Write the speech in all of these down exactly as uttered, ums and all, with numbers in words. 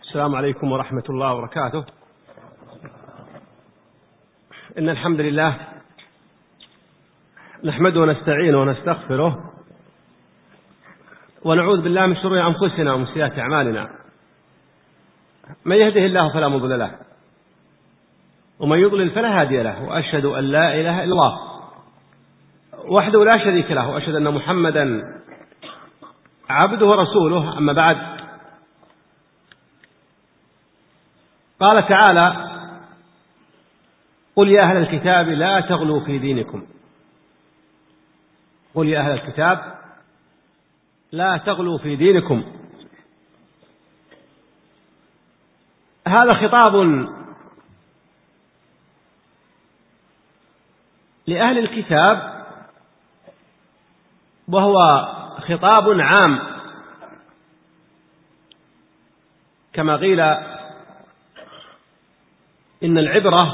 السلام عليكم ورحمة الله وبركاته. إن الحمد لله نحمده ونستعينه ونستغفره ونعوذ بالله من شرور أنفسنا ومن سيئات أعمالنا. من يهده الله فلا مضل له ومن يضلل فلا هادي له، وأشهد أن لا إله إلا الله وحده لا شريك له، وأشهد أن محمدا عبده ورسوله. أما بعد، قال تعالى: قل يا أهل الكتاب لا تغلوا في دينكم. قل يا أهل الكتاب لا تغلوا في دينكم. هذا خطاب لأهل الكتاب، وهو خطاب عام، كما قيل إن العبرة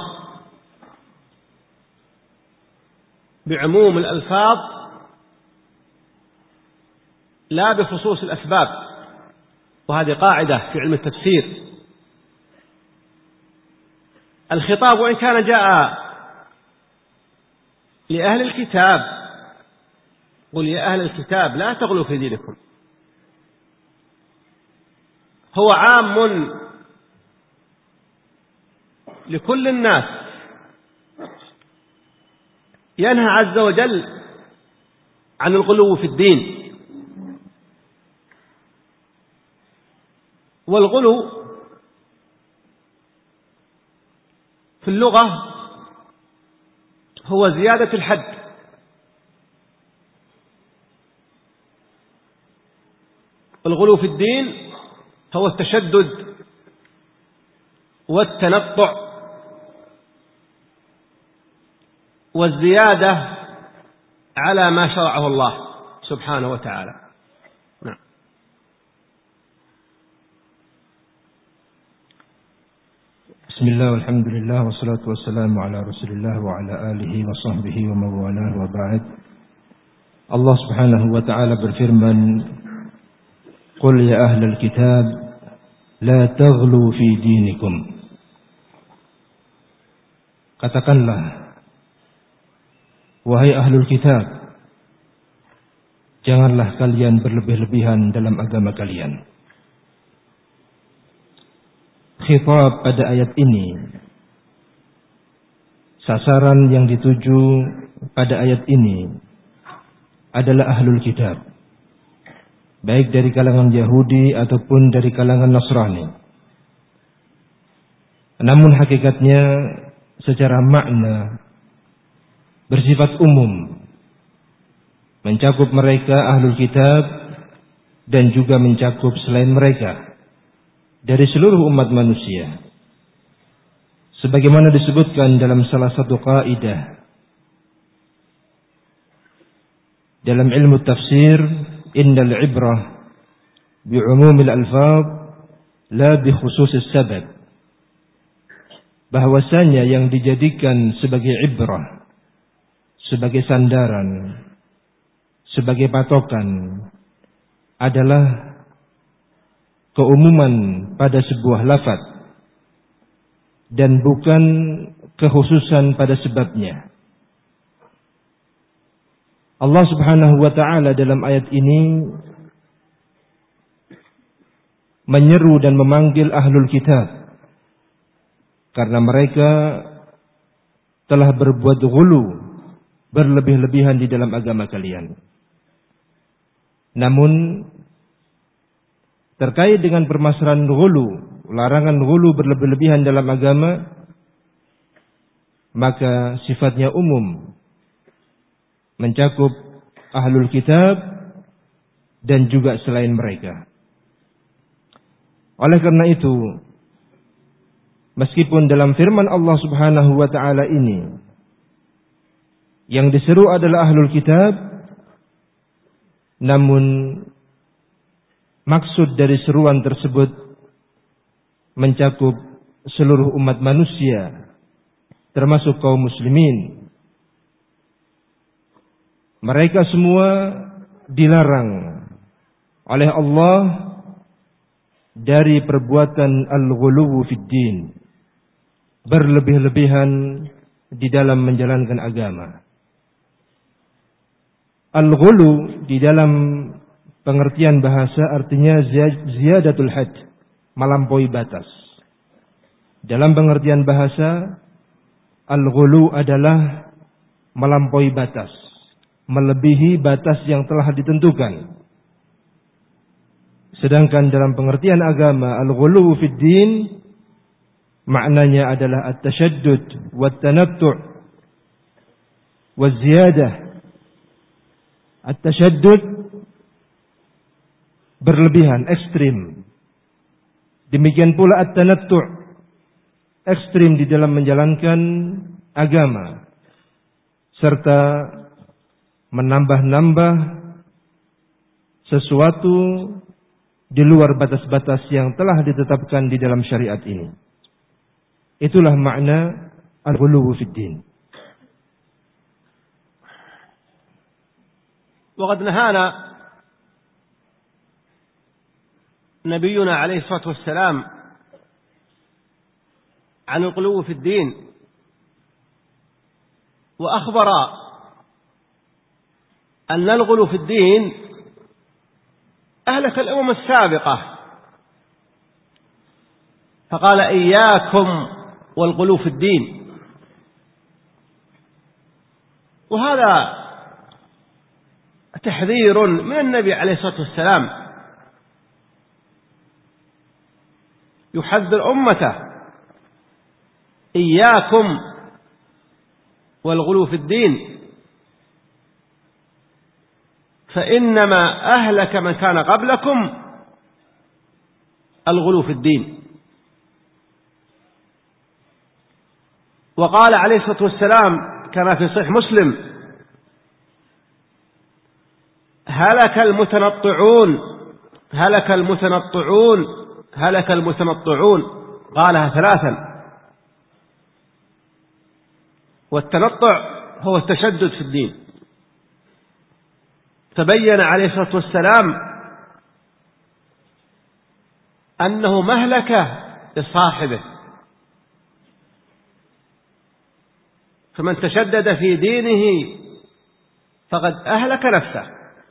بعموم الألفاظ لا بخصوص الأسباب، وهذه قاعدة في علم التفسير. الخطاب وإن كان جاء لأهل الكتاب، قل يا أهل الكتاب لا تغلوا في دينكم، هو عام لكل الناس، ينهى عز وجل عن الغلو في الدين. والغلو في اللغة هو زيادة الحد، الغلو في الدين هو التشدد والتنطع والزيادة على ما شرعه الله سبحانه وتعالى. نعم. بسم الله والحمد لله والصلاة والسلام على رسول الله وعلى آله وصحبه ومن والاه وبعد. Allah Subhanahu wa taala berfirman, "Qul ya ahlal kitab la taghlu fi dinikum." Katakanlah, wahai ahlul kitab, janganlah kalian berlebih-lebihan dalam agama kalian. Khitab pada ayat ini, sasaran yang dituju pada ayat ini adalah ahlul kitab, baik dari kalangan Yahudi ataupun dari kalangan Nasrani. Namun hakikatnya secara makna bersifat umum, mencakup mereka ahlul kitab dan juga mencakup selain mereka dari seluruh umat manusia. Sebagaimana disebutkan dalam salah satu kaidah dalam ilmu tafsir, innal ibrah bi'umumil alfaz la bi khususis sabab, bahwasanya yang dijadikan sebagai ibrah, sebagai sandaran, sebagai patokan adalah keumuman pada sebuah lafaz dan bukan kekhususan pada sebabnya. Allah Subhanahu wa taala dalam ayat ini menyeru dan memanggil ahlul kitab karena mereka telah berbuat ghulu, berlebih-lebihan di dalam agama kalian. Namun terkait dengan permasalahan ghulu, larangan ghulu berlebih-lebihan dalam agama, maka sifatnya umum, mencakup ahlul kitab dan juga selain mereka. Oleh karena itu, meskipun dalam firman Allah Subhanahu wa taala ini yang diseru adalah ahlul kitab, namun maksud dari seruan tersebut mencakup seluruh umat manusia, termasuk kaum muslimin. Mereka semua dilarang oleh Allah dari perbuatan al-ghuluw fid din, berlebih-lebihan di dalam menjalankan agama. Al-ghuluw di dalam pengertian bahasa artinya ziyadatul had, melampaui batas. Dalam pengertian bahasa, al-ghuluw adalah melampaui batas, melebihi batas yang telah ditentukan. Sedangkan dalam pengertian agama, al-ghuluw fid din maknanya adalah at-tashaddud wat-tanattu' waz-ziyadah. At-tashaddud berlebihan, ekstrim. Demikian pula at-tanattu', ekstrim di dalam menjalankan agama, serta menambah-nambah sesuatu di luar batas-batas yang telah ditetapkan di dalam syariat ini. Itulah makna al-ghuluw fid din. وقد نهانا نبينا عليه الصلاة والسلام عن الغلو في الدين، وأخبر أن الغلو في الدين أهلك الأمم السابقة، فقال إياكم والغلو في الدين. وهذا تحذير من النبي عليه الصلاة والسلام يحذر أمته: إياكم والغلو في الدين، فإنما أهلك من كان قبلكم الغلو في الدين. وقال عليه الصلاة والسلام كما في صحيح مسلم: هلك المتنطعون هلك المتنطعون هلك المتنطعون، قالها ثلاثا. والتنطع هو التشدد في الدين. تبين عليه الصلاة والسلام أنه مهلكة لصاحبه، فمن تشدد في دينه فقد أهلك نفسه.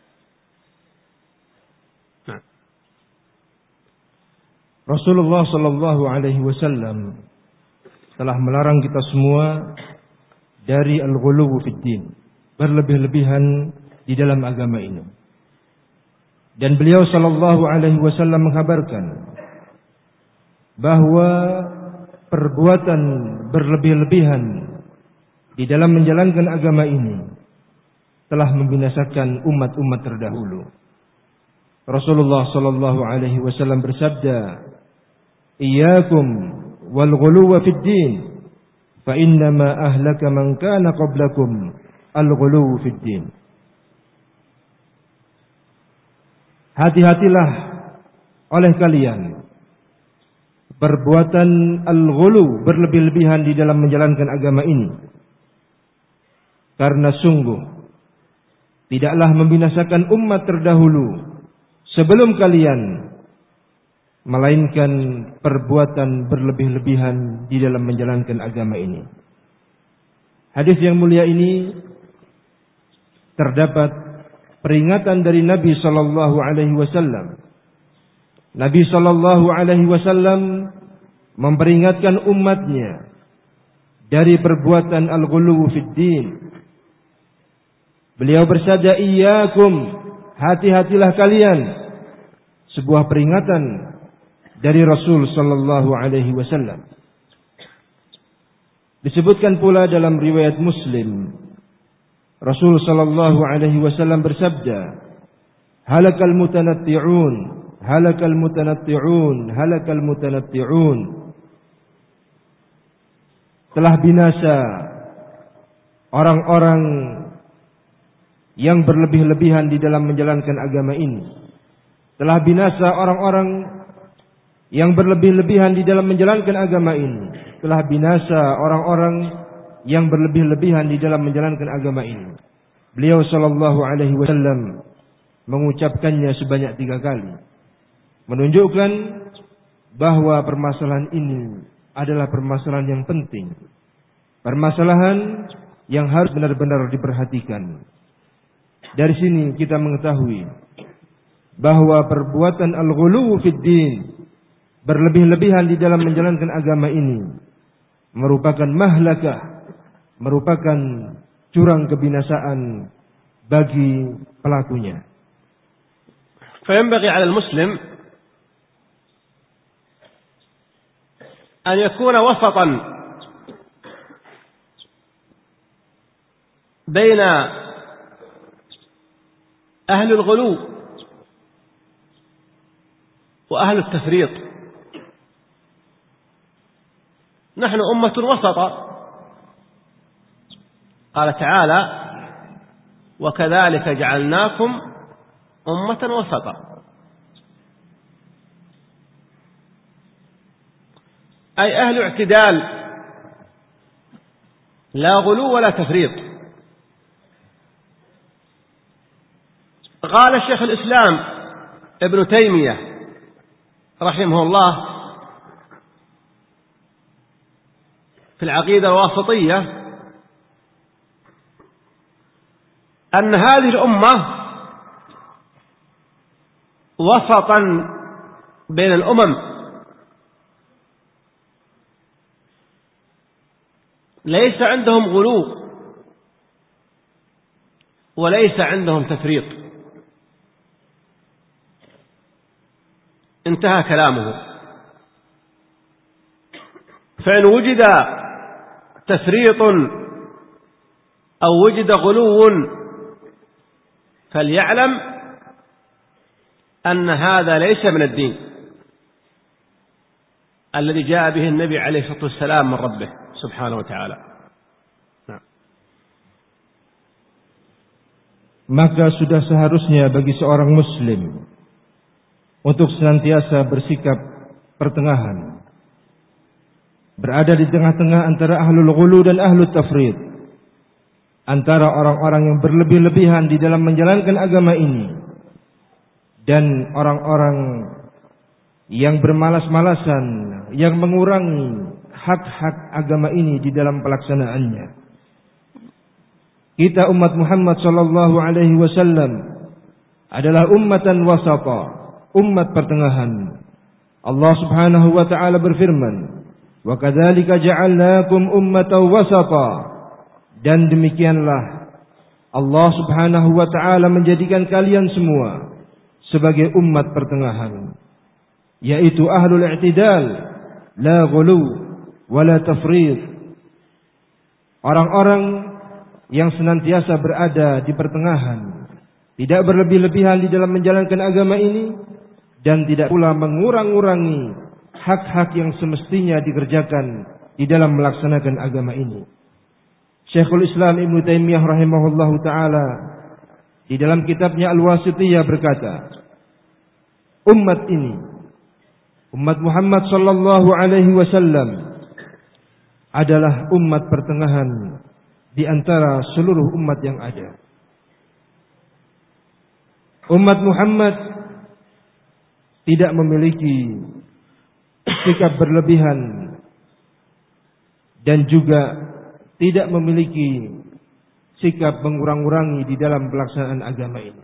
Rasulullah sallallahu alaihi wasallam telah melarang kita semua dari al-ghuluw fid din, berlebih-lebihan di dalam agama ini. Dan beliau sallallahu alaihi wasallam mengkabarkan bahwa perbuatan berlebih-lebihan di dalam menjalankan agama ini telah membinasakan umat-umat terdahulu. Rasulullah sallallahu alaihi wasallam bersabda, "Iyyakum wal ghuluw fid din, fa innama ahlaka man kana qablakum al-ghuluw fid din." Hati-hatilah oleh kalian perbuatan al-ghuluw, berlebih-lebihan di dalam menjalankan agama ini, karena sungguh tidaklah membinasakan umat terdahulu sebelum kalian, melainkan perbuatan berlebih-lebihan di dalam menjalankan agama ini. Hadis yang mulia ini terdapat peringatan dari Nabi sallallahu alaihi wasallam. Nabi sallallahu alaihi wasallam memperingatkan umatnya dari perbuatan al-ghuluw fid din. Beliau bersabda, "Iyyakum, hati-hatilah kalian." Sebuah peringatan dari Rasul sallallahu alaihi wasallam. Disebutkan pula dalam riwayat Muslim, Rasul sallallahu alaihi wasallam bersabda, "Halakal mutanatti'un, halakal mutanatti'un, halakal mutanatti'un." Telah binasa orang-orang yang berlebih-lebihan di dalam menjalankan agama ini. Telah binasa orang-orang yang berlebih-lebihan di dalam menjalankan agama ini. Telah binasa orang-orang yang berlebih-lebihan di dalam menjalankan agama ini. Beliau sallallahu alaihi wasallam mengucapkannya sebanyak tiga kali, menunjukkan bahwa permasalahan ini adalah permasalahan yang penting, permasalahan yang harus benar-benar diperhatikan. Dari sini kita mengetahui bahwa perbuatan al-ghuluw fid din, berlebih-lebihan di dalam menjalankan agama ini, merupakan mahlakah, merupakan jurang kebinasaan bagi pelakunya. فينبغي على المسلم أن يكون وسطا بين أهل الغلو وأهل التفريط. نحن أمة وسطا، قال تعالى: وكذلك جعلناكم أمة وسطا، أي أهل اعتدال، لا غلو ولا تفريط. قال الشيخ الإسلام ابن تيمية رحمه الله في العقيدة الواسطية أن هذه الأمة وسطا بين الأمم، ليس عندهم غلو وليس عندهم تفريط. انتهى كلامه. فإن وجد تفريط أو وجد غلو فليعلم أن هذا ليس من الدين الذي جاء به النبي عليه الصلاة والسلام من ربه سبحانه وتعالى. نعم. Maka sudah seharusnya bagi seorang muslim untuk senantiasa bersikap pertengahan, berada di tengah-tengah antara ahlul ghulu dan ahlul tafrid, antara orang-orang yang berlebih-lebihan di dalam menjalankan agama ini dan orang-orang yang bermalas-malasan, yang mengurangi hak-hak agama ini di dalam pelaksanaannya. Kita umat Muhammad sallallahu alaihi wasallam adalah ummatan wasata, umat pertengahan. Allah Subhanahu wa taala berfirman, "Wa kadzalika ja'alnakum ummatan wasata." Dan demikianlah Allah Subhanahu wa taala menjadikan kalian semua sebagai umat pertengahan, yaitu ahlul i'tidal, la ghulu wala tafrid. Orang-orang yang senantiasa berada di pertengahan, tidak berlebih-lebihan di dalam menjalankan agama ini dan tidak pula mengurang-urangi hak-hak yang semestinya dikerjakan di dalam melaksanakan agama ini. Syekhul Islam Ibnu Taimiyah rahimahullahu taala di dalam kitabnya Al-Wasithiyah berkata, umat ini, umat Muhammad sallallahu alaihi wasallam adalah umat pertengahan di antara seluruh umat yang ada. Umat Muhammad tidak memiliki sikap berlebihan dan juga tidak memiliki sikap mengurang-urangi di dalam pelaksanaan agama ini.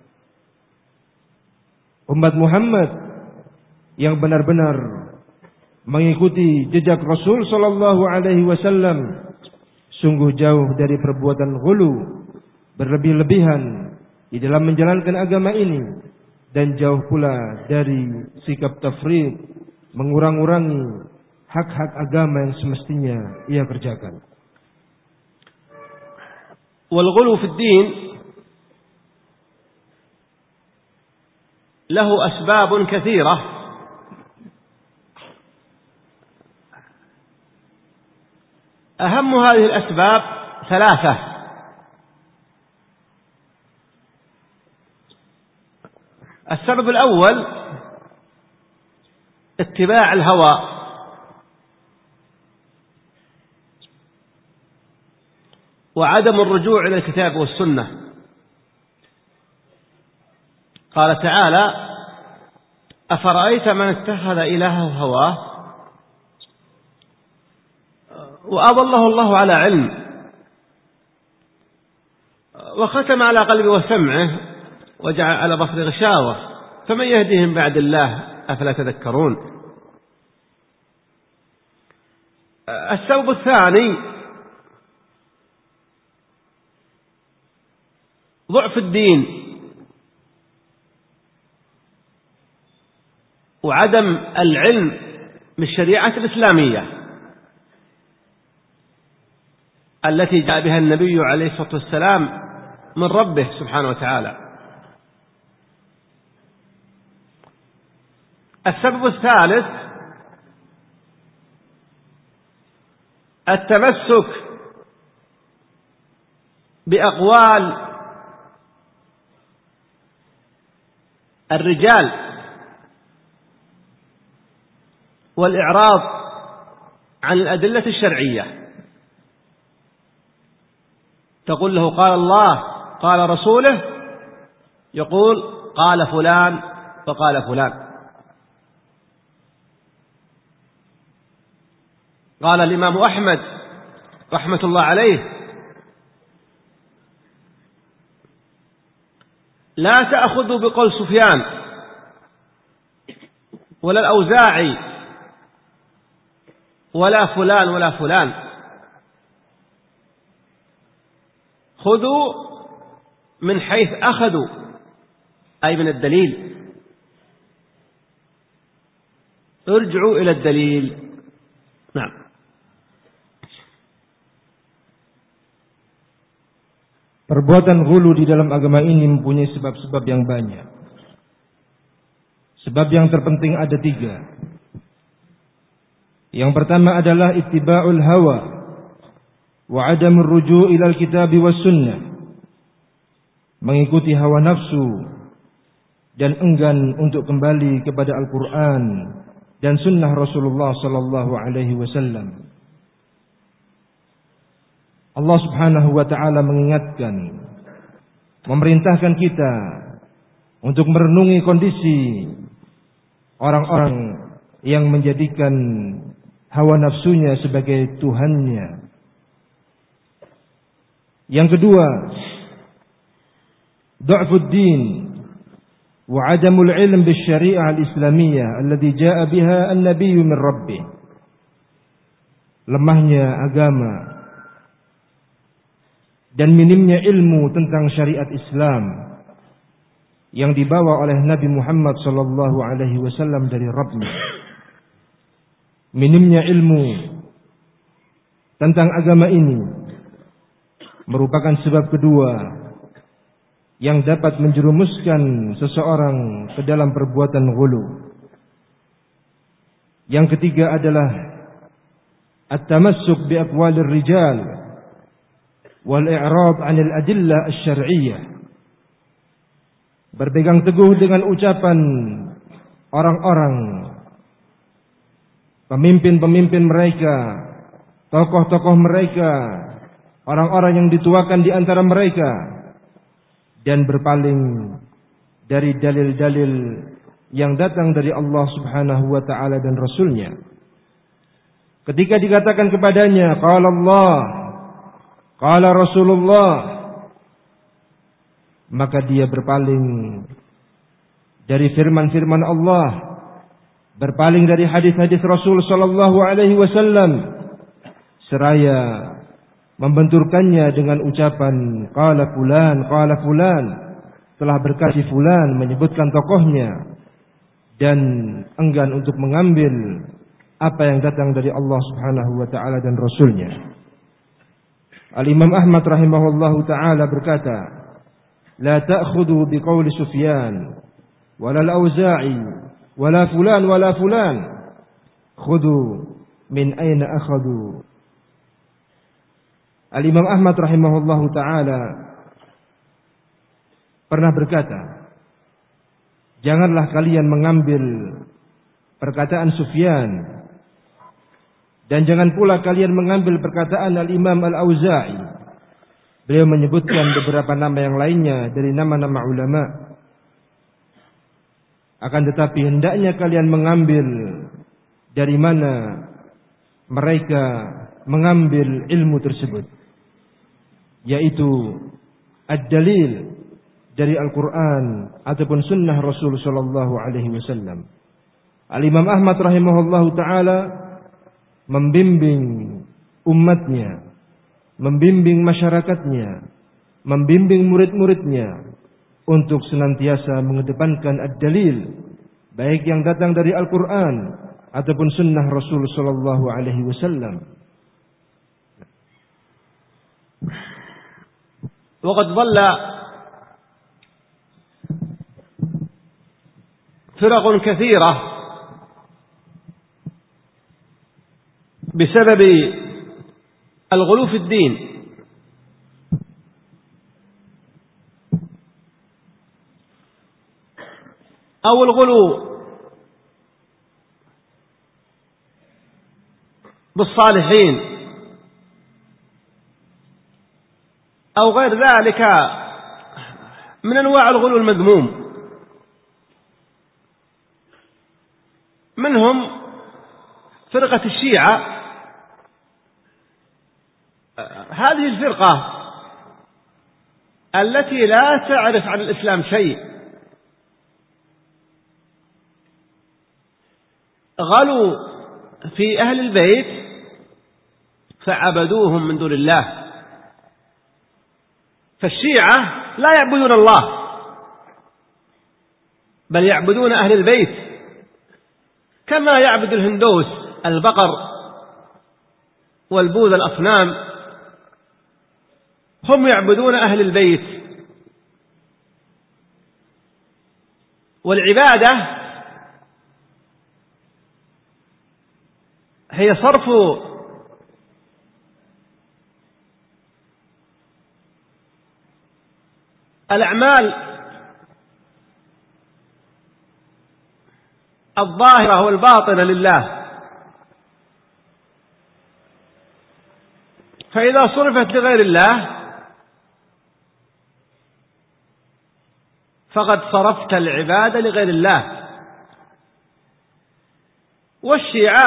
Umat Muhammad yang benar-benar mengikuti jejak Rasul sallallahu alaihi wasallam sungguh jauh dari perbuatan ghulu, berlebih-lebihan di dalam menjalankan agama ini, dan jauh pula dari sikap tafrid, mengurang-urangi hak-hak agama yang semestinya ia kerjakan. والغلو في الدين له أسباب كثيرة أهم هذه الأسباب ثلاثة. السبب الأول اتباع الهوى، وعدم الرجوع إلى الكتاب والسنة. قال تعالى: أفرأيت من اتخذ إلهه هواه وأضله الله على علم وختم على قلبه وسمعه وجعل على بصره غشاوة فمن يهديهم بعد الله أفلا تذكرون. السبب الثاني ضعف الدين وعدم العلم بالشريعة الإسلامية التي جاء بها النبي عليه الصلاة والسلام من ربه سبحانه وتعالى. السبب الثالث التمسك بأقوال الرجال والإعراض عن الأدلة الشرعية. تقول له قال الله قال رسوله، يقول قال فلان وقال فلان. قال الإمام أحمد رحمة الله عليه: لا تأخذوا بقول سفيان ولا الأوزاعي ولا فلان ولا فلان، خذوا من حيث أخذوا، أي من الدليل. ارجعوا إلى الدليل. نعم. Perbuatan ghulu di dalam agama ini mempunyai sebab-sebab yang banyak. Sebab yang terpenting ada tiga. Yang pertama adalah ittiba'ul hawa wa adamur ruju' ilal kitab was sunnah. Mengikuti hawa nafsu dan enggan untuk kembali kepada Al-Quran dan sunnah Rasulullah sallallahu alaihi wasallam. Allah subhanahu wa ta'ala mengingatkan, memerintahkan kita untuk merenungi kondisi orang-orang yang menjadikan hawa nafsunya sebagai Tuhannya. Yang kedua, du'fud din wa adamul ilm bisyari'ah al-islamiyah alladhi ja'a biha an-nabiyyu min rabbih. Lemahnya agama dan minimnya ilmu tentang syariat Islam yang dibawa oleh Nabi Muhammad sallallahu alaihi wasallam dari Rabbnya. Minimnya ilmu tentang agama ini merupakan sebab kedua yang dapat menjerumuskan seseorang ke dalam perbuatan ghulu. Yang ketiga adalah at-tamassuk bi aqwalir rijal wal i'rad 'anil adillah asy-syar'iyyah. Berpegang teguh dengan ucapan orang-orang, pemimpin-pemimpin mereka, tokoh-tokoh mereka, orang-orang yang dituakan di antara mereka, dan berpaling dari dalil-dalil yang datang dari Allah Subhanahu wa ta'ala dan Rasulnya. Ketika dikatakan kepadanya qala Allah, qala Rasulullah, maka dia berpaling dari firman-firman Allah, berpaling dari hadis-hadis Rasul sallallahu alaihi wasallam, seraya membenturkannya dengan ucapan qala fulan, qala fulan, telah berkata fulan, menyebutkan tokohnya, dan enggan untuk mengambil apa yang datang dari Allah Subhanahu wa ta'ala dan Rasulnya. Al-Imam Ahmad rahimahullahu ta'ala berkata, la ta'khudhu biqawli Sufyan wala al-Auza'i wala fulan wala fulan, khudhu min aina akhadhu. Al-Imam Ahmad rahimahullahu ta'ala pernah berkata, janganlah kalian mengambil perkataan Sufyan, dan jangan pula kalian mengambil perkataan Al-Imam Al-Auza'i. Beliau menyebutkan beberapa nama yang lainnya dari nama-nama ulama. Akan tetapi hendaknya kalian mengambil dari mana mereka mengambil ilmu tersebut, yaitu ad-dalil dari Al-Quran ataupun sunnah Rasul sallallahu alaihi wasallam. Al-Imam Ahmad rahimahullahu taala membimbing umatnya, membimbing masyarakatnya, membimbing murid-muridnya untuk senantiasa mengedepankan ad-dalil, baik yang datang dari Al-Quran ataupun sunnah Rasul sallallahu alaihi wasallam. وقد ظل فرق كثيرة بسبب الغلو في الدين، أو الغلو بالصالحين أو غير ذلك من أنواع الغلو المذموم. منهم فرقة الشيعة. هذه الفرقة التي لا تعرف عن الإسلام شيء، غلوا في أهل البيت فعبدوهم من دون الله. فالشيعة لا يعبدون الله، بل يعبدون أهل البيت، كما يعبد الهندوس البقر والبوذا الأصنام، هم يعبدون أهل البيت. والعبادة هي صرف الأعمال الظاهرة والباطنة لله، فإذا صرفت لغير الله فقد صرفت العبادة لغير الله. والشيعة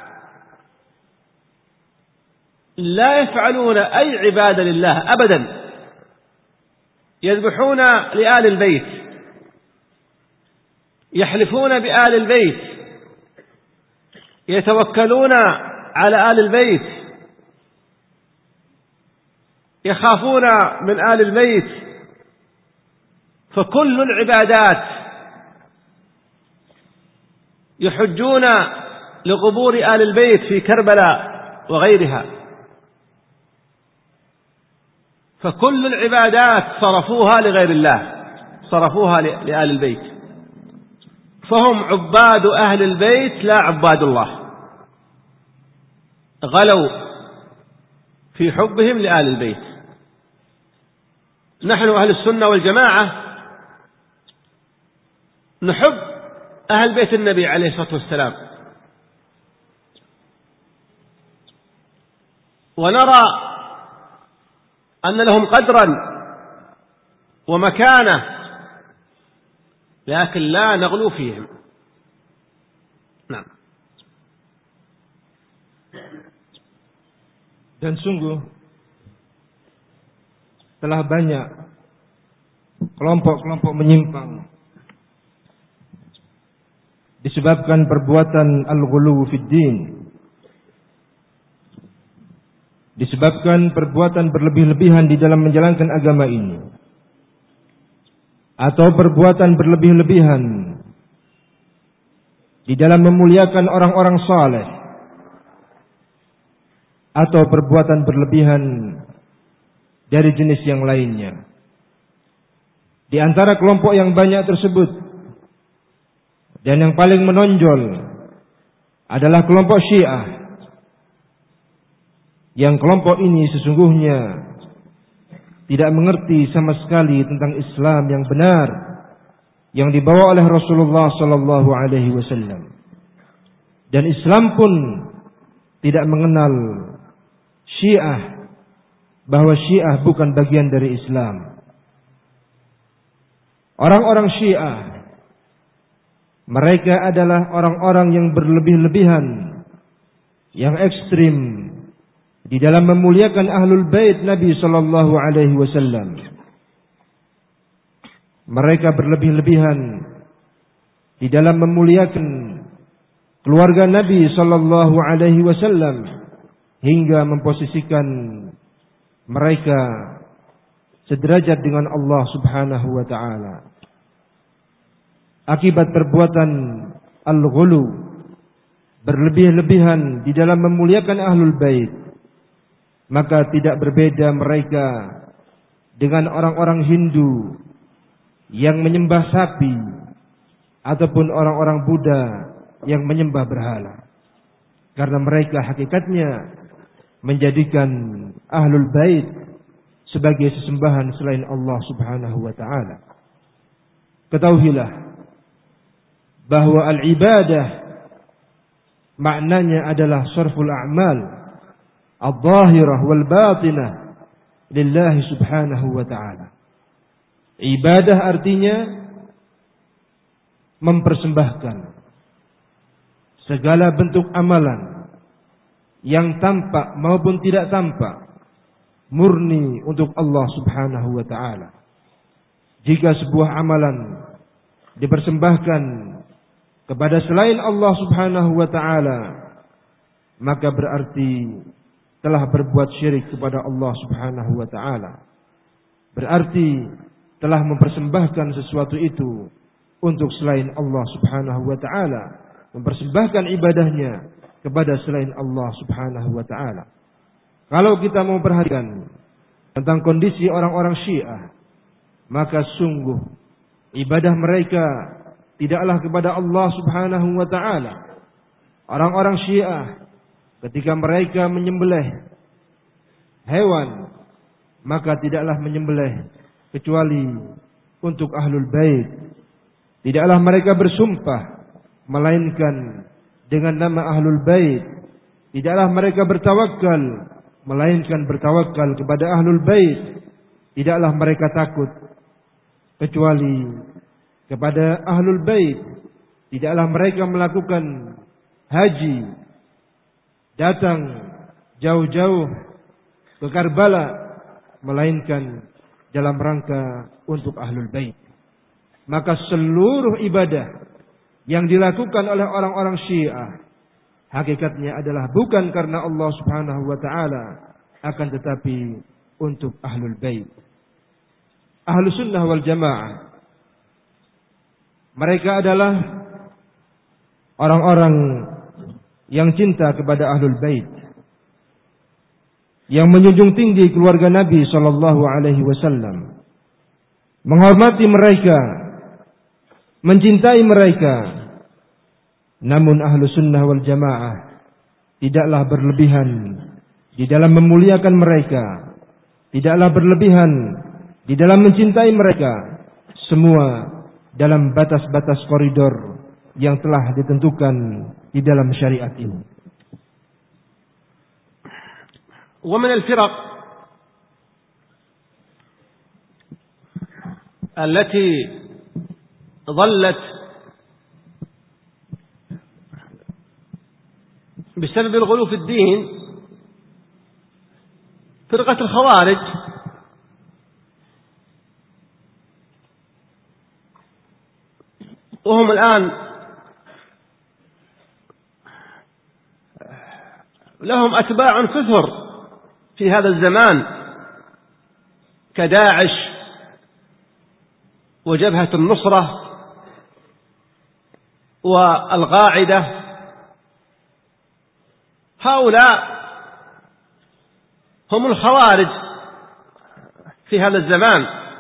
لا يفعلون أي عبادة لله أبدا، يذبحون لآل البيت، يحلفون بآل البيت، يتوكلون على آل البيت، يخافون من آل البيت. فكل العبادات يحجون لقبور آل البيت في كربلاء وغيرها، فكل العبادات صرفوها لغير الله، صرفوها لآل البيت، فهم عباد أهل البيت لا عباد الله، غلوا في حبهم لآل البيت. نحن أهل السنة والجماعة نحب أهل بيت النبي عليه الصلاة والسلام، ونرى أن لهم قدرا ومكانة، لكن لا نغلو فيهم. Nah. Dan sungguh telah banyak kelompok-kelompok menyimpang disebabkan perbuatan al-ghulu fid din, disebabkan perbuatan berlebih-lebihan di dalam menjalankan agama ini, atau perbuatan berlebih-lebihan di dalam memuliakan orang-orang saleh, atau perbuatan berlebihan dari jenis yang lainnya. Di antara kelompok yang banyak tersebut dan yang paling menonjol adalah kelompok Syiah, yang kelompok ini sesungguhnya tidak mengerti sama sekali tentang Islam yang benar yang dibawa oleh Rasulullah sallallahu alaihi wasallam. Dan Islam pun tidak mengenal Syiah, bahwa Syiah bukan bagian dari Islam. Orang-orang Syiah Mereka adalah orang-orang yang berlebih-lebihan, yang ekstrim di dalam memuliakan ahlul bait Nabi sallallahu alaihi wasallam. Mereka berlebih-lebihan di dalam memuliakan keluarga Nabi sallallahu alaihi wasallam hingga memposisikan mereka sederajat dengan Allah Subhanahu wa taala. Akibat perbuatan al-ghulu, berlebih-lebihan di dalam memuliakan ahlul bait, maka tidak berbeda mereka dengan orang-orang Hindu yang menyembah sapi ataupun orang-orang Buddha yang menyembah berhala. Karena mereka hakikatnya menjadikan ahlul bait sebagai sesembahan selain Allah Subhanahu wa taala. Ketahuilah bahwa al-ibadah maknanya adalah sarful a'mal al-zahirah wal batinah lillahi subhanahu wa ta'ala. Ibadah artinya mempersembahkan segala bentuk amalan yang tampak maupun tidak tampak murni untuk Allah Subhanahu wa ta'ala. Jika sebuah amalan dipersembahkan kepada selain Allah Subhanahu wa ta'ala, maka berarti telah berbuat syirik kepada Allah Subhanahu wa ta'ala. Berarti telah mempersembahkan sesuatu itu untuk selain Allah Subhanahu wa ta'ala, mempersembahkan ibadahnya kepada selain Allah Subhanahu wa ta'ala. Kalau kita mau perhatikan tentang kondisi orang-orang Syiah, maka sungguh ibadah mereka tidaklah kepada Allah Subhanahu wa ta'ala. Orang-orang Syiah ketika mereka menyembelih hewan, maka tidaklah menyembelih kecuali untuk ahlul bait. Tidaklah mereka bersumpah melainkan dengan nama ahlul bait. Tidaklah mereka bertawakal melainkan bertawakal kepada ahlul bait. Tidaklah mereka takut kecuali kepada ahlul bait. Tidaklah mereka melakukan haji, datang jauh-jauh ke Karbala, melainkan dalam rangka untuk ahlul bait. Maka seluruh ibadah yang dilakukan oleh orang-orang Syiah hakikatnya adalah bukan karena Allah Subhanahu wa ta'ala, akan tetapi untuk ahlul bait. Ahlus sunnah wal jamaah, mereka adalah orang-orang yang cinta kepada ahlul bait, yang menjunjung tinggi keluarga Nabi sallallahu alaihi wasallam, menghormati mereka, mencintai mereka. Namun ahlu sunnah wal jamaah tidaklah berlebihan di dalam memuliakan mereka, tidaklah berlebihan di dalam mencintai mereka. Semua dalam batas-batas koridor yang telah ditentukan di dalam syariat ini. ومن الفرق التي ظلت بسبب الغلو في الدين فرقة الخوارج، وهم الآن لهم أتباع كثر في هذا الزمان كداعش وجبهة النصرة والقاعدة. هؤلاء هم الخوارج في هذا الزمان،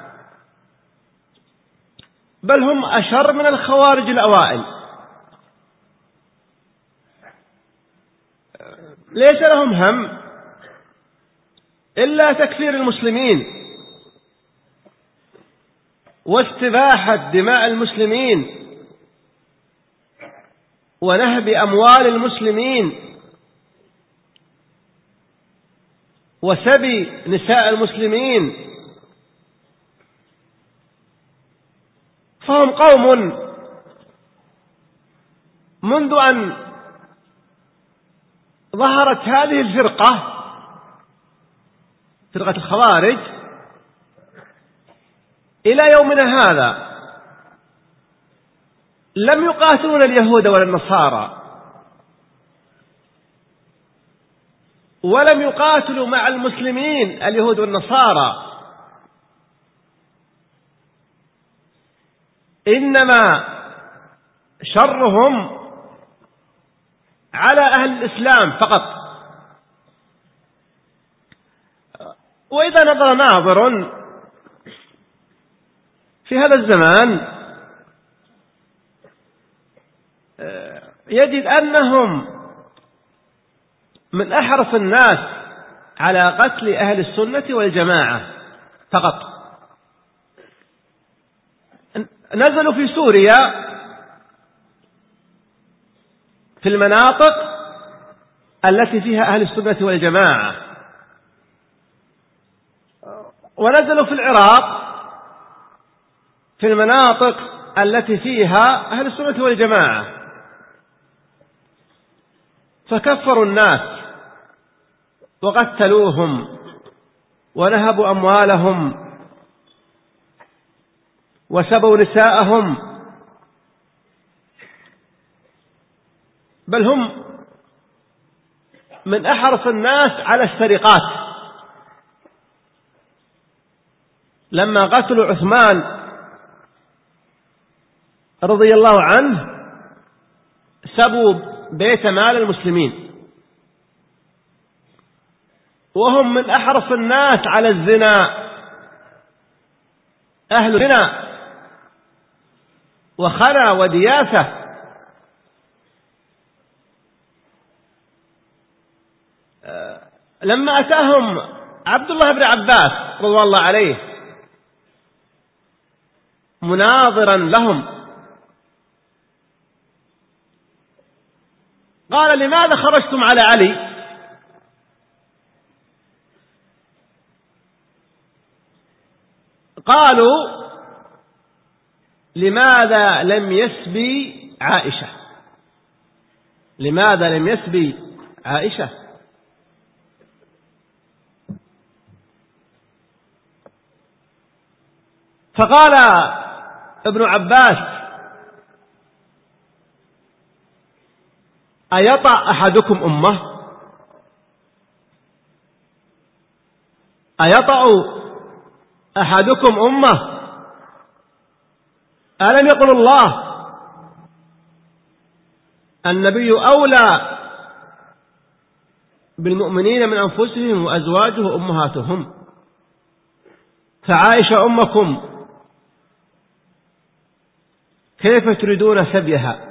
بل هم أشر من الخوارج الأوائل. ليس لهم هم إلا تكفير المسلمين واستباحة دماء المسلمين ونهب أموال المسلمين وسبي نساء المسلمين. فهم قوم منذ أن ظهرت هذه الفرقة، فرقة الخوارج، إلى يومنا هذا لم يقاتلون اليهود ولا النصارى، ولم يقاتلوا مع المسلمين اليهود والنصارى، إنما شرهم على أهل الإسلام فقط. وإذا نظر ناظر في هذا الزمان يجد أنهم من أحرص الناس على قتل أهل السنة والجماعة فقط. نزلوا في سوريا في المناطق التي فيها أهل السنة والجماعة، ونزلوا في العراق في المناطق التي فيها أهل السنة والجماعة، فكفروا الناس وقتلوهم ونهبوا أموالهم وسبوا نساءهم، بل هم من أحرص الناس على السرقات. لما قتلوا عثمان رضي الله عنه سبوا بيت مال المسلمين، وهم من أحرص الناس على الزنا، أهل الزنا وخنا ودياسة. لما أتاهم عبد الله بن عباس رضي الله عليه مناظرا لهم قال: لماذا خرجتم على علي؟ قالوا: لماذا لم يسبي عائشة؟ لماذا لم يسبي عائشة؟ فقال ابن عباس: أيطأ أحدكم أمه؟ أيطأ أحدكم أمه؟ ألم يقل الله النبي أولى بالمؤمنين من أنفسهم وأزواجه أمهاتهم، فعائشة أمكم كيف تريدون سبيها؟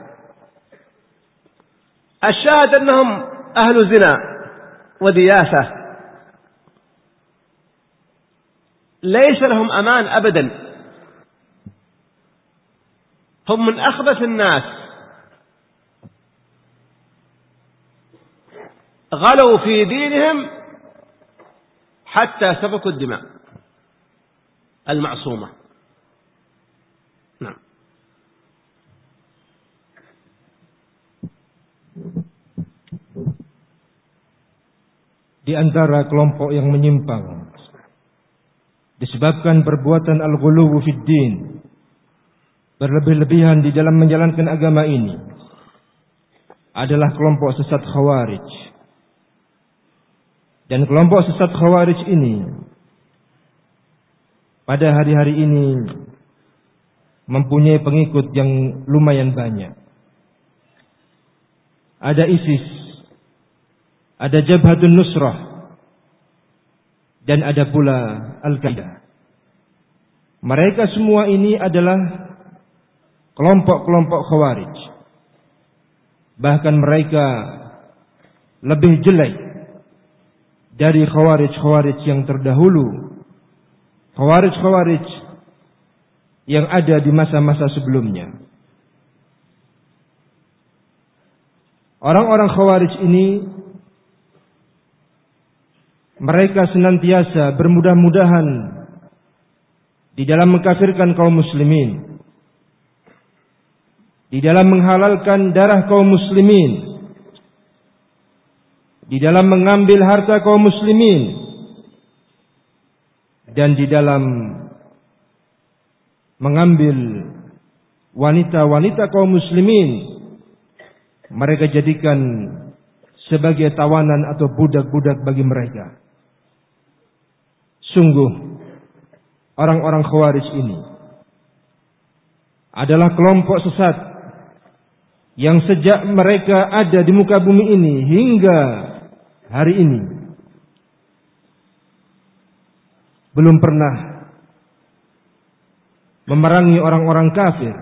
الشاهد أنهم أهل زنا ودياسة، ليس لهم أمان أبدا، هم من أخبث الناس، غلوا في دينهم حتى سفكوا الدماء المعصومة. نعم. Di antara kelompok yang menyimpang disebabkan perbuatan al-ghuluw fid din, berlebih-lebihan di dalam menjalankan agama ini, adalah kelompok sesat Khawarij. Dan kelompok sesat Khawarij ini pada hari-hari ini mempunyai pengikut yang lumayan banyak. Ada ISIS, ada Jabhatun Nusrah, dan ada pula Al-Qaeda. Mereka semua ini adalah kelompok-kelompok Khawarij. Bahkan mereka lebih jelek dari Khawarij-Khawarij yang terdahulu, Khawarij-Khawarij yang ada di masa-masa sebelumnya. Orang-orang Khawarij ini mereka senantiasa bermudah-mudahan di dalam mengkafirkan kaum muslimin, di dalam menghalalkan darah kaum muslimin, di dalam mengambil harta kaum muslimin, dan di dalam mengambil wanita-wanita kaum muslimin, mereka jadikan sebagai tawanan atau budak-budak bagi mereka. Sungguh orang-orang Khawarij ini adalah kelompok sesat yang sejak mereka ada di muka bumi ini hingga hari ini belum pernah memerangi orang-orang kafir,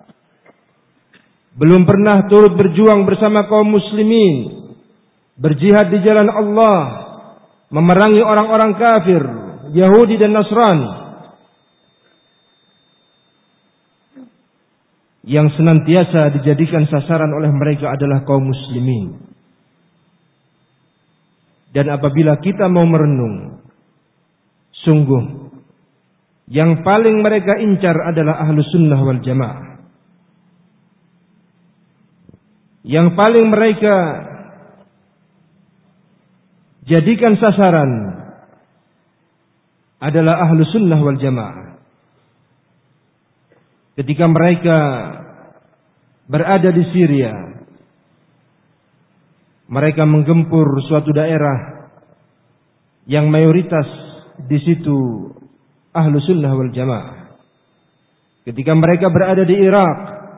belum pernah turut berjuang bersama kaum muslimin, berjihad di jalan Allah, memerangi orang-orang kafir, Yahudi dan Nasrani, yang senantiasa dijadikan sasaran oleh mereka adalah kaum muslimin. Dan apabila kita mau merenung, sungguh yang paling mereka incar adalah ahlu sunnah wal jamaah. Yang paling mereka jadikan sasaran adalah ahlu sunnah wal jamaah. Ketika mereka berada di Syria, mereka menggempur suatu daerah yang mayoritas di situ ahlu sunnah wal jamaah. Ketika mereka berada di Irak,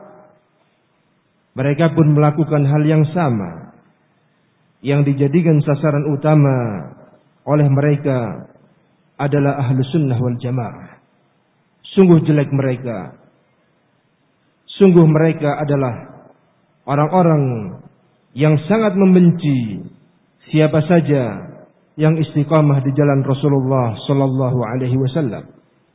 mereka pun melakukan hal yang sama, yang dijadikan sasaran utama oleh mereka adalah ahlu sunnah wal jamaah. Sungguh jelek mereka. Sungguh mereka adalah orang-orang yang sangat membenci siapa saja yang istiqamah di jalan Rasulullah sallallahu alaihi wasallam.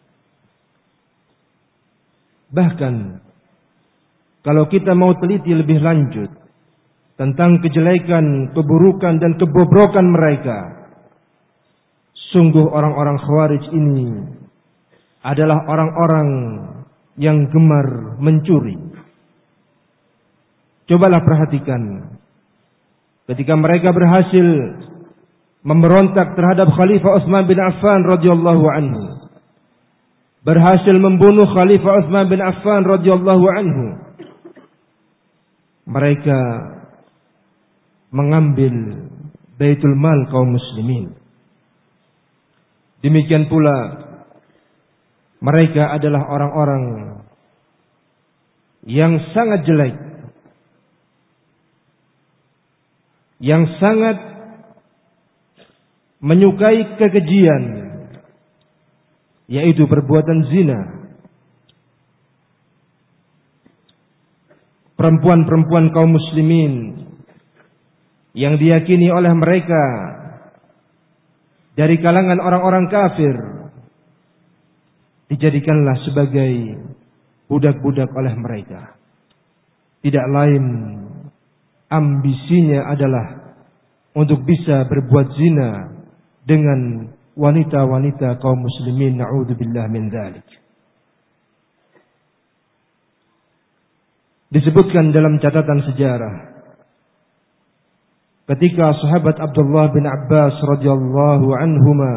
Bahkan kalau kita mau teliti lebih lanjut tentang kejelekan, keburukan dan kebobrokan mereka, sungguh orang-orang Khawarij ini adalah orang-orang yang gemar mencuri. Cobalah perhatikan, ketika mereka berhasil memberontak terhadap Khalifah Utsman bin Affan radhiyallahu anhu, berhasil membunuh Khalifah Utsman bin Affan radhiyallahu anhu, mereka mengambil Baitul Mal kaum muslimin. Demikian pula mereka adalah orang-orang yang sangat jelek, yang sangat menyukai kekejian, yaitu perbuatan zina. Perempuan-perempuan kaum muslimin yang diyakini oleh mereka dari kalangan orang-orang kafir dijadikanlah sebagai budak-budak oleh mereka. Tidak lain ambisinya adalah untuk bisa berbuat zina dengan wanita-wanita kaum muslimin, na'udzubillah min dzalik. Disebutkan dalam catatan sejarah, ketika sahabat Abdullah bin Abbas radhiyallahu anhuma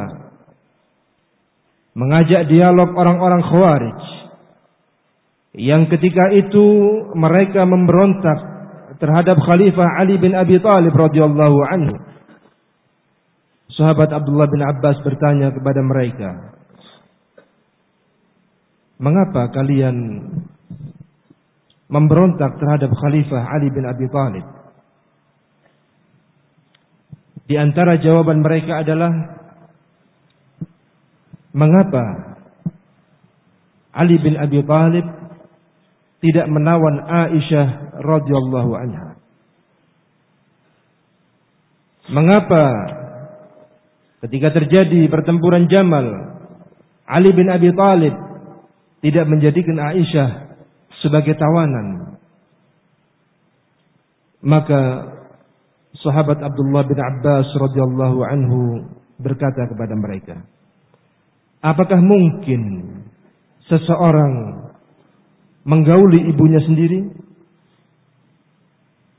mengajak dialog orang-orang Khawarij, yang ketika itu mereka memberontak terhadap Khalifah Ali bin Abi Thalib radhiyallahu anhu, sahabat Abdullah bin Abbas bertanya kepada mereka, mengapa kalian memberontak terhadap Khalifah Ali bin Abi Thalib? Di antara jawaban mereka adalah, mengapa Ali bin Abi Thalib tidak menawan Aisyah radhiyallahu anha? Mengapa ketika terjadi pertempuran Jamal, Ali bin Abi Thalib tidak menjadikan Aisyah sebagai tawanan? Maka sahabat Abdullah bin Abbas radhiyallahu anhu berkata kepada mereka, apakah mungkin seseorang menggauli ibunya sendiri?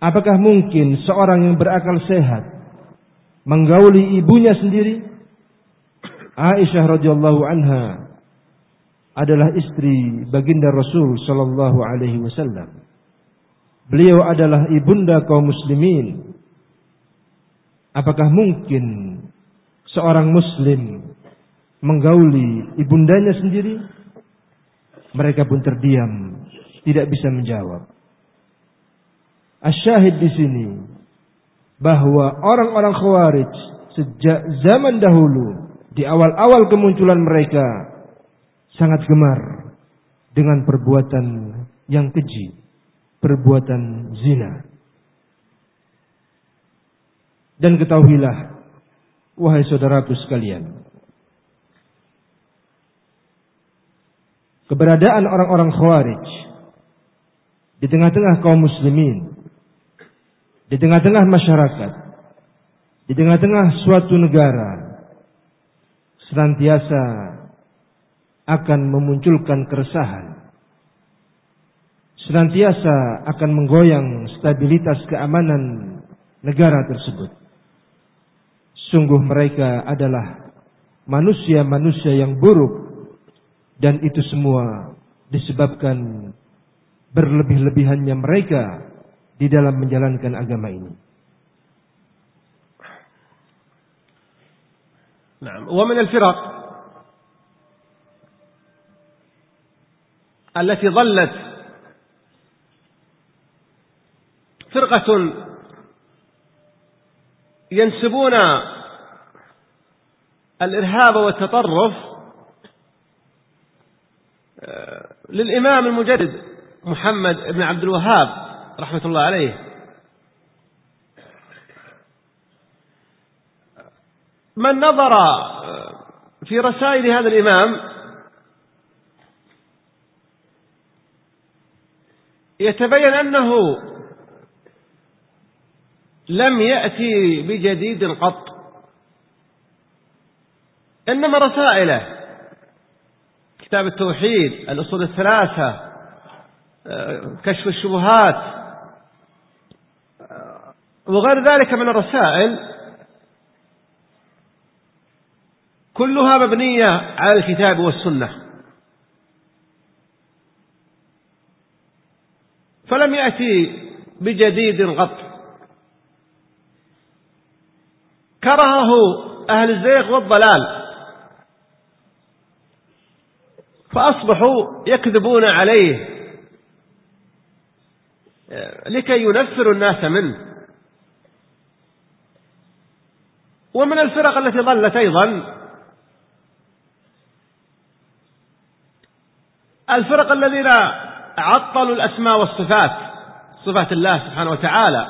Apakah mungkin seorang yang berakal sehat menggauli ibunya sendiri? Aisyah radhiyallahu anha adalah istri baginda Rasul sallallahu alaihi wasallam. Beliau adalah ibunda kaum muslimin. Apakah mungkin seorang muslim menggauli ibundanya sendiri? Mereka pun terdiam, tidak bisa menjawab. Asyahid di sini bahwa orang-orang Khawarij sejak zaman dahulu, di awal-awal kemunculan mereka, sangat gemar dengan perbuatan yang keji, perbuatan zina. Dan ketahuilah, wahai saudaraku sekalian, keberadaan orang-orang Khawarij di tengah-tengah kaum muslimin, di tengah-tengah masyarakat, di tengah-tengah suatu negara, senantiasa akan memunculkan keresahan, senantiasa akan menggoyang stabilitas keamanan negara tersebut. Sungguh mereka adalah manusia-manusia yang buruk, dan itu semua disebabkan berlebih-lebihannya mereka di dalam menjalankan agama ini. نعم. ومن الفرق التي ظلت فرقة ينسبون الإرهاب والتطرف للإمام المجدد محمد بن عبد الوهاب رحمة الله عليه. من نظر في رسائل هذا الإمام يتبين أنه لم يأتي بجديد قط، إنما رسائله كتاب التوحيد، الأصول الثلاثة، كشف الشبهات، وغير ذلك من الرسائل، كلها مبنية على الكتاب والسنة، فلم يأتي بجديد قط. كرهه أهل الزيغ والضلال، فأصبحوا يكذبون عليه لكي ينفروا الناس منه. ومن الفرق التي ضلت أيضا الفرق الذين عطلوا الأسماء والصفات، صفات الله سبحانه وتعالى،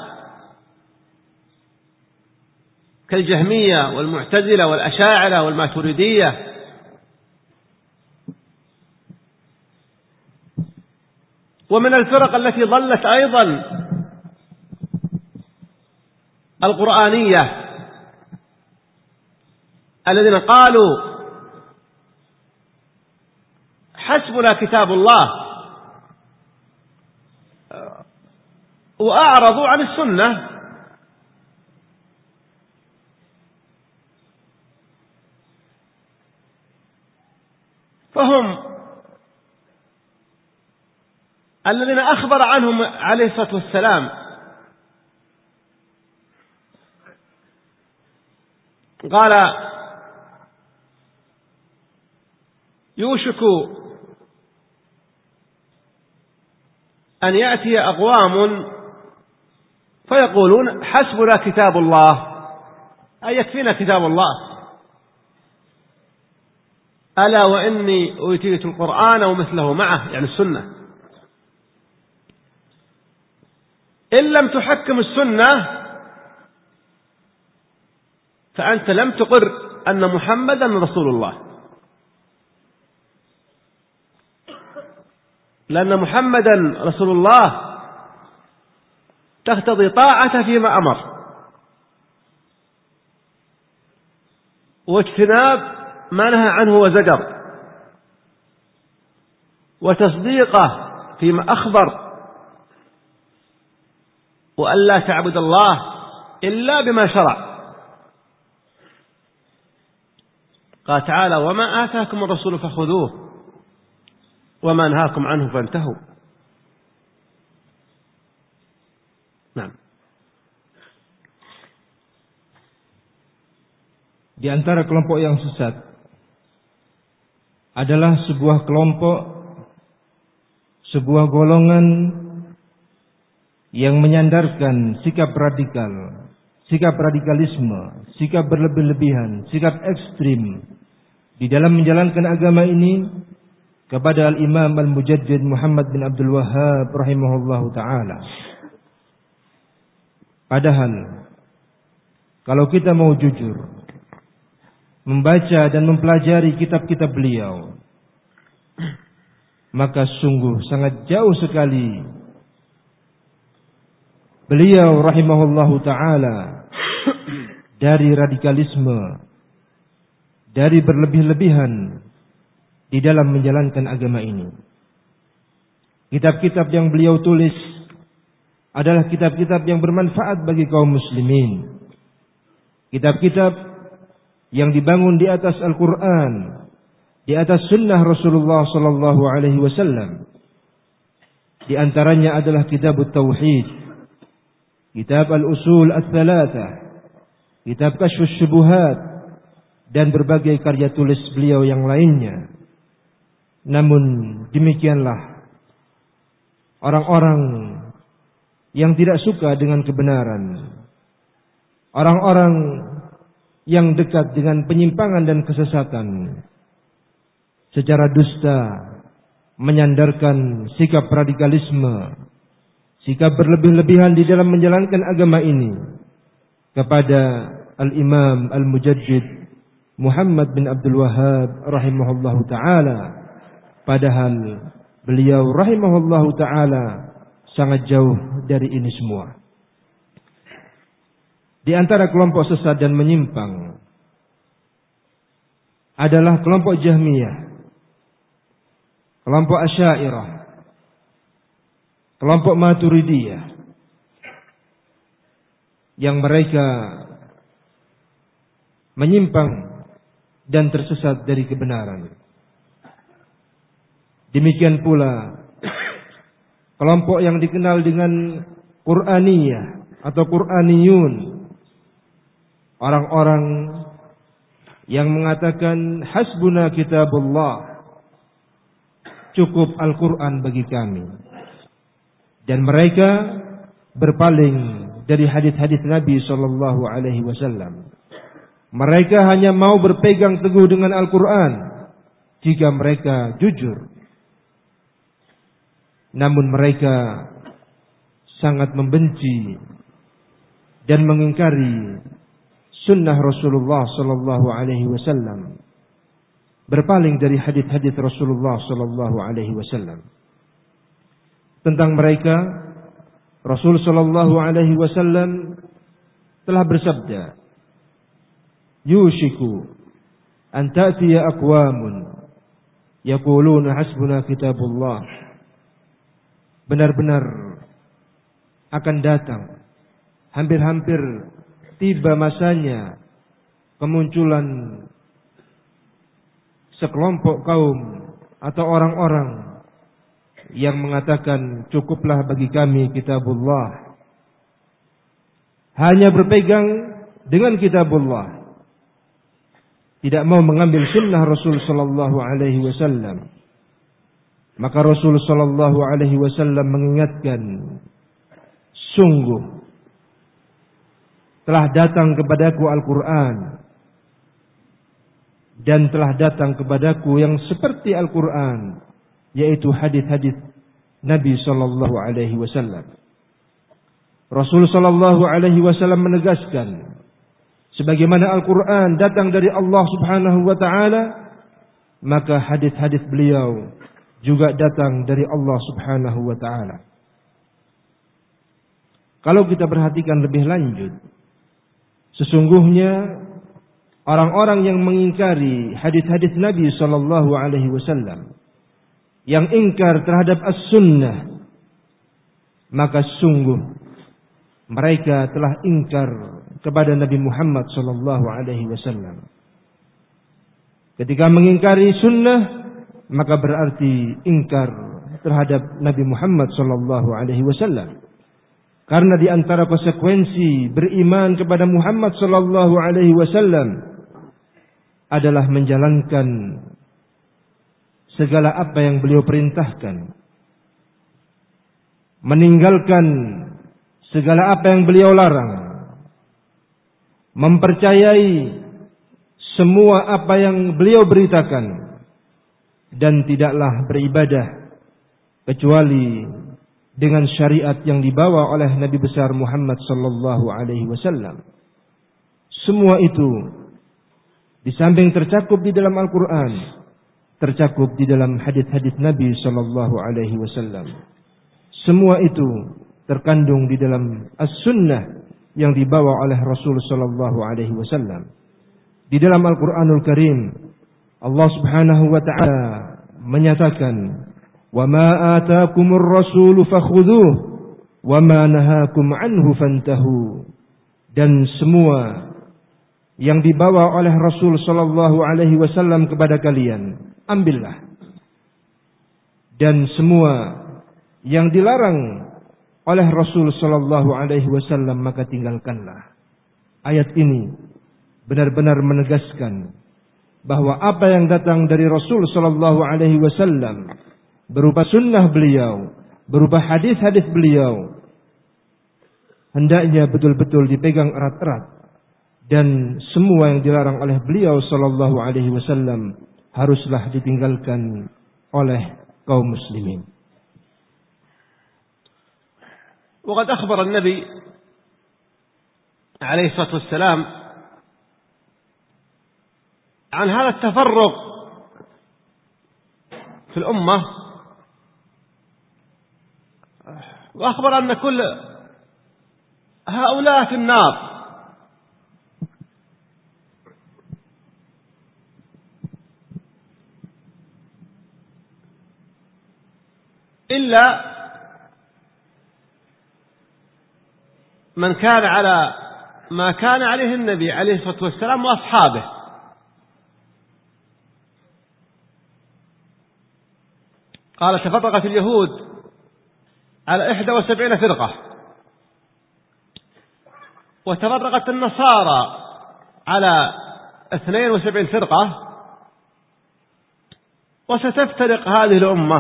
كالجهمية والمعتزلة والأشاعرة والماتريدية. ومن الفرق التي ضلت أيضا القرآنية، الذين قالوا حسبنا كتاب الله وأعرضوا عن السنة. فهم الذين أخبر عنهم عليه الصلاة والسلام قال يوشك أن يأتي أقوام فيقولون حسبنا كتاب الله، أي يكفينا كتاب الله، ألا وإني أوتيت القرآن ومثله معه، يعني السنة. إن لم تحكم السنة فأنت لم تقر أن محمدا رسول الله، لأن محمدا رسول الله تقتضي طاعته فيما أمر، واجتناب ما نهى عنه وزجر، وتصديقه فيما أخبر، وألا تعبد الله إلا بما شرع. قال تعالى: وما آتاكم الرسول فخذوه وما نهاكم عنه فانتهوا. Nah. Di antara kelompok yang sesat adalah sebuah kelompok, sebuah golongan yang menyandarkan sikap radikal, sikap radikalisme, sikap berlebih-lebihan, sikap ekstrim di dalam menjalankan agama ini kepada Al-Imam Al-Mujaddid Muhammad bin Abdul Wahhab rahimahullahu ta'ala. Padahal kalau kita mau jujur membaca dan mempelajari kitab-kitab beliau, maka sungguh sangat jauh sekali beliau rahimahullahu ta'ala dari radikalisme, dari berlebih-lebihan di dalam menjalankan agama ini. Kitab-kitab yang beliau tulis adalah kitab-kitab yang bermanfaat bagi kaum muslimin. Kitab-kitab yang dibangun di atas Al-Quran, di atas sunnah Rasulullah sallallahu alaihi wasallam. Di antaranya adalah kitab Tauhid, kitab Al-Usul Ats-Tsalatsah, kitab Kasyfus Syubuhat, dan berbagai karya tulis beliau yang lainnya. Namun demikianlah orang-orang yang tidak suka dengan kebenaran, orang-orang yang dekat dengan penyimpangan dan kesesatan, secara dusta menyandarkan sikap radikalisme, sikap berlebih-lebihan di dalam menjalankan agama ini kepada Al-Imam Al-Mujaddid Muhammad bin Abdul Wahhab rahimahullahu ta'ala. Padahal beliau rahimahullahu ta'ala sangat jauh dari ini semua. Di antara kelompok sesat dan menyimpang adalah kelompok Jahmiyah, kelompok Asy'ariyah, kelompok Maturidiyah, yang mereka menyimpang dan tersesat dari kebenaran. Demikian pula kelompok yang dikenal dengan Qur'aniyah atau Qur'aniyun, orang-orang yang mengatakan hasbuna kitabullah, cukup Al-Quran bagi kami. Dan mereka berpaling dari hadis-hadis Nabi sallallahu alaihi wasallam. Mereka hanya mau berpegang teguh dengan Al-Quran jika mereka jujur. Namun mereka sangat membenci dan mengingkari sunnah Rasulullah sallallahu alaihi wasallam, berpaling dari hadis-hadis Rasulullah sallallahu alaihi wasallam. Tentang mereka, Rasul sallallahu alaihi wasallam telah bersabda, "Yushiku an ta'tiya aqwamun yaquluna hasbuna kitabullah." Benar-benar akan datang, hampir-hampir tiba masanya kemunculan sekelompok kaum atau orang-orang yang mengatakan cukuplah bagi kami kitabullah, hanya berpegang dengan kitabullah, tidak mau mengambil sunnah Rasul sallallahu alaihi wasallam. Maka Rasul sallallahu alaihi wasallam mengingatkan, sungguh telah datang kepadaku Al-Quran, dan telah datang kepadaku yang seperti Al-Quran, yaitu hadis-hadis Nabi sallallahu alaihi wasallam. Rasul sallallahu alaihi wasallam menegaskan, sebagaimana Al-Quran datang dari Allah Subhanahu wa taala, maka hadis-hadis beliau juga datang dari Allah Subhanahu wa taala. Kalau kita perhatikan lebih lanjut, sesungguhnya orang-orang yang mengingkari hadis-hadis Nabi sallallahu alaihi wasallam, yang ingkar terhadap as-sunnah, maka sungguh mereka telah ingkar kepada Nabi Muhammad sallallahu alaihi wasallam. Ketika mengingkari sunnah, maka berarti ingkar terhadap Nabi Muhammad sallallahu alaihi wasallam. Karena di antara konsekuensi beriman kepada Muhammad sallallahu alaihi wasallam adalah menjalankan segala apa yang beliau perintahkan, meninggalkan segala apa yang beliau larang, mempercayai semua apa yang beliau beritakan, dan tidaklah beribadah kecuali dengan syariat yang dibawa oleh Nabi besar Muhammad sallallahu alaihi wasallam. Semua itu di samping tercakup di dalam Al-Quran, tercakup di dalam hadis-hadis Nabi sallallahu alaihi wasallam. Semua itu terkandung di dalam As-Sunnah yang dibawa oleh Rasul sallallahu alaihi wasallam. Di dalam Al-Quranul Karim, Allah Subhanahu wa taala menyatakan, "Wa ma ataakumur rasulu fakhudhuh wa ma nahakum anhu fantahu." Dan semua yang dibawa oleh Rasul sallallahu alaihi wasallam kepada kalian, ambillah. Dan semua yang dilarang oleh Rasul sallallahu alaihi wasallam, maka tinggalkanlah. Ayat ini benar-benar menegaskan bahwa apa yang datang dari Rasul sallallahu alaihi wasallam berupa sunnah beliau, berupa hadis-hadis beliau, hendaknya betul-betul dipegang erat-erat, dan semua yang dilarang oleh beliau sallallahu alaihi wasallam haruslah ditinggalkan oleh kaum muslimin. وقد أخبر النبي عليه الصلاة والسلام عن هذا التفرق في الأمة، وأخبر أن كل هؤلاء في النار، إلا من كان على ما كان عليه النبي عليه الصلاة والسلام وأصحابه. قال: تفرقت اليهود على إحدى وسبعين فرقة، وتفرقت النصارى على اثنين وسبعين فرقة، وستفترق هذه الأمة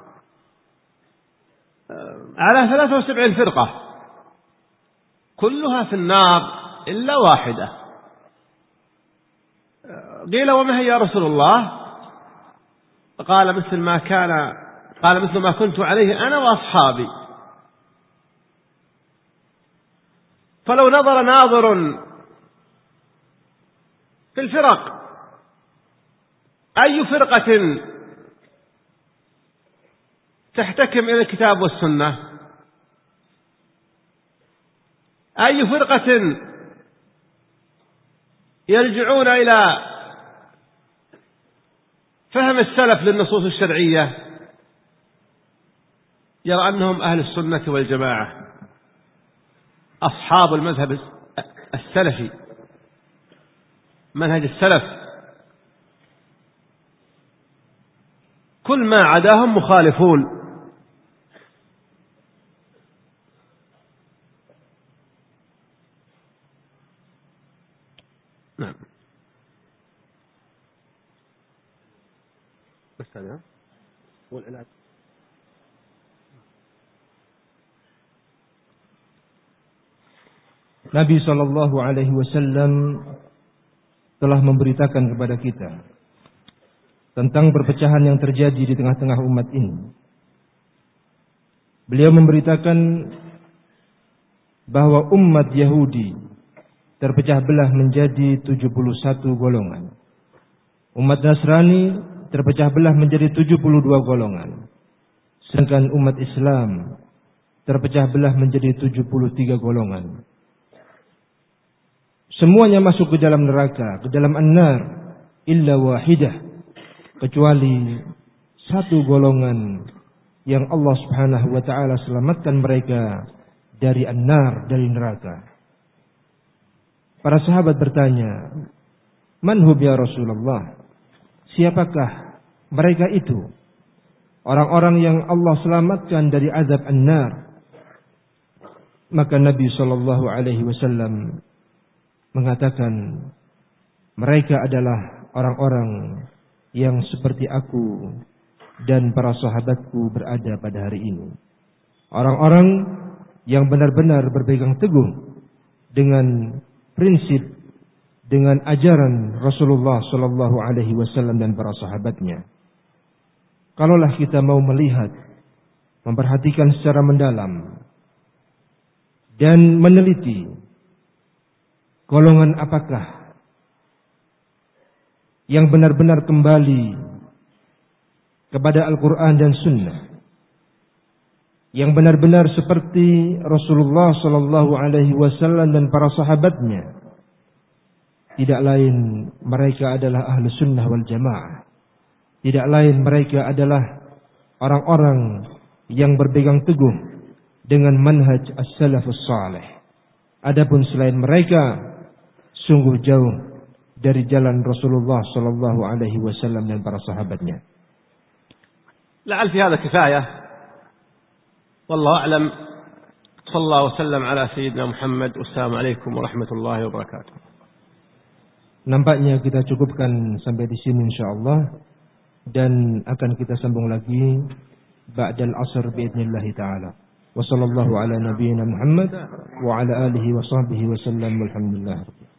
على ثلاثة وسبعين فرقة كلها في النار إلا واحدة. قيل: وما هي يا رسول الله؟ قال: مثل ما كان قال مثل ما كنت عليه أنا وأصحابي. فلو نظر ناظر في الفرق أي فرقة تحتكم إلى الكتاب والسنة، أي فرقة يرجعون إلى فهم السلف للنصوص الشرعية، يرى أنهم أهل السنة والجماعة، أصحاب المذهب السلفي، منهج السلف، كل ما عداهم مخالفون. نعم. بس هذا هو العلاج. Nabi sallallahu alaihi wasallam telah memberitakan kepada kita tentang perpecahan yang terjadi di tengah-tengah umat ini. Beliau memberitakan bahwa umat Yahudi terpecah belah menjadi tujuh puluh satu golongan. Umat Nasrani terpecah belah menjadi tujuh puluh dua golongan. Sedangkan umat Islam terpecah belah menjadi tujuh puluh tiga golongan. Semuanya masuk ke dalam neraka, ke dalam an-nar, illa wahidah, kecuali satu golongan yang Allah Subhanahu wa taala selamatkan mereka dari an-nar, dari neraka. Para sahabat bertanya, "Man hum ya Rasulullah?" Siapakah mereka itu? Orang-orang yang Allah selamatkan dari azab an-nar. Maka Nabi sallallahu alaihi wasallam mengatakan, mereka adalah orang-orang yang seperti aku dan para sahabatku berada pada hari ini. Orang-orang yang benar-benar berpegang teguh dengan prinsip, dengan ajaran Rasulullah sallallahu alaihi wasallam dan para sahabatnya. Kalaulah kita mau melihat, memperhatikan secara mendalam dan meneliti golongan apakah yang benar-benar kembali kepada Al-Quran dan Sunnah, yang benar-benar seperti Rasulullah sallallahu alaihi wasallam dan para sahabatnya, tidak lain mereka adalah ahlu sunnah wal jamaah. Tidak lain mereka adalah orang-orang yang berpegang teguh dengan manhaj as-salafus salih. Adapun selain mereka, sungguh jauh dari jalan Rasulullah sallallahu alaihi wasallam dan para sahabatnya. لعل في هذا كفاية والله أعلم. صلى الله وسلم على سيدنا محمد والسلام عليكم ورحمة الله وبركاته. Nampaknya kita cukupkan sampai di sini insyaallah, dan akan kita sambung lagi ba'dal asr biidznillah taala. Wa sallallahu ala nabiyyina Muhammad wa ala alihi wa sahbihi wa sallam. Walhamdulillah.